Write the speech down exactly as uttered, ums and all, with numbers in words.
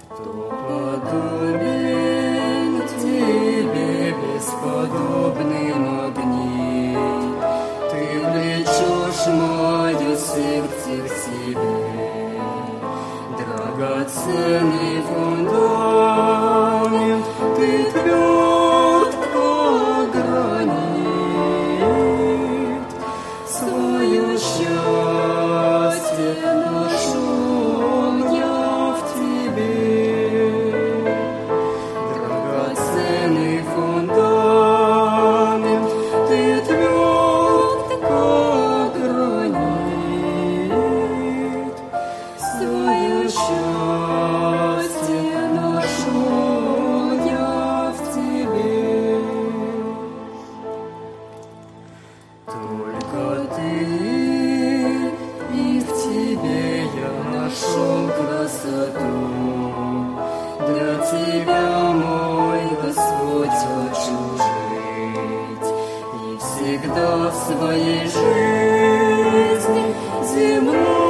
Кто подобен тебе, бесподобный магнит? Ты влечешь мое сердце к себе, драгоценный фундамент, ты тверд, как гранит. Свое счастье нашел я в тебе, драгоценный фундамент, ты тверд, как гранит. Свое счастье нашел я в тебе. Только ты, и в тебе я нашел красоту. Для тебя, мой Господь, хочу жить, и всегда в своей жизни земной